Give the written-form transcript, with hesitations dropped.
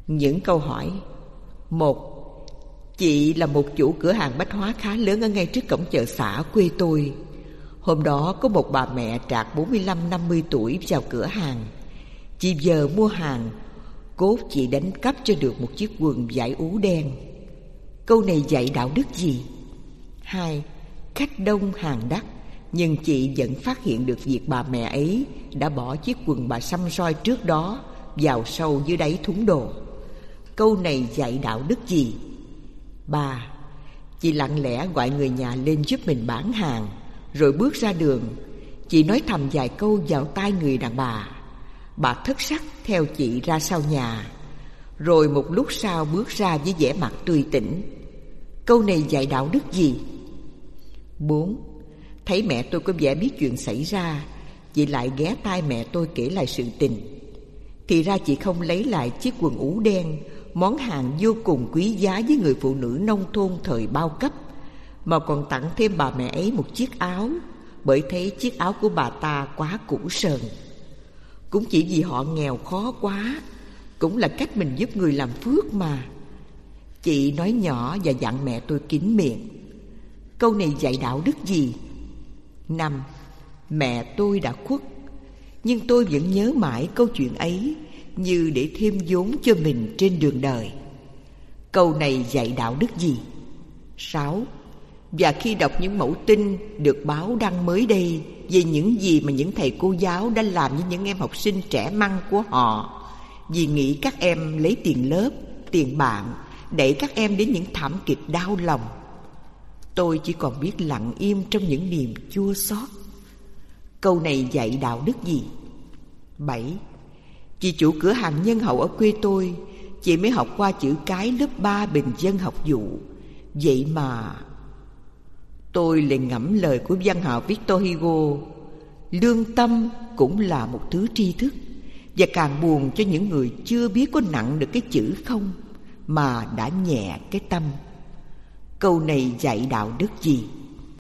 Những câu hỏi. 1. Chị là một chủ cửa hàng bách hóa khá lớn ở ngay trước cổng chợ xã quê tôi. Hôm đó có một bà mẹ trạc 45-50 tuổi vào cửa hàng. Chị giờ mua hàng, cốt chị đánh cắp cho được một chiếc quần vải ú đen. Câu này dạy đạo đức gì? 2. Khách đông hàng đắt, nhưng chị vẫn phát hiện được việc bà mẹ ấy đã bỏ chiếc quần bà xăm soi trước đó vào sâu dưới đáy thúng đồ. Câu này dạy đạo đức gì? 3. Chị lặng lẽ gọi người nhà lên giúp mình bán hàng, rồi bước ra đường. Chị nói thầm vài câu vào tai người đàn bà. Bà thất sắc theo chị ra sau nhà, rồi một lúc sau bước ra với vẻ mặt tươi tỉnh. Câu này dạy đạo đức gì? 4. Thấy mẹ tôi có vẻ biết chuyện xảy ra, chị lại ghé tai mẹ tôi kể lại sự tình. Thì ra chị không lấy lại chiếc quần ú đen, món hàng vô cùng quý giá với người phụ nữ nông thôn thời bao cấp, mà còn tặng thêm bà mẹ ấy một chiếc áo, bởi thấy chiếc áo của bà ta quá cũ sờn. Cũng chỉ vì họ nghèo khó quá, cũng là cách mình giúp người làm phước mà. Chị nói nhỏ và dặn mẹ tôi kín miệng. Câu này dạy đạo đức gì? 5. Mẹ tôi đã khuất, nhưng tôi vẫn nhớ mãi câu chuyện ấy, như để thêm vốn cho mình trên đường đời. Câu này dạy đạo đức gì? 6. Và khi đọc những mẫu tin được báo đăng mới đây về những gì mà những thầy cô giáo đã làm với những em học sinh trẻ măng của họ, vì nghĩ các em lấy tiền lớp, tiền bạn, đẩy các em đến những thảm kịch đau lòng, tôi chỉ còn biết lặng im trong những niềm chua xót. Câu này dạy đạo đức gì? 7. Chị chủ cửa hàng nhân hậu ở quê tôi, chị mới học qua chữ cái lớp 3 bình dân học vụ. Vậy mà tôi lại ngẫm lời của văn hào Victor Hugo: lương tâm cũng là một thứ tri thức. Và càng buồn cho những người chưa biết có nặng được cái chữ không, mà đã nhẹ cái tâm. Câu này dạy đạo đức gì?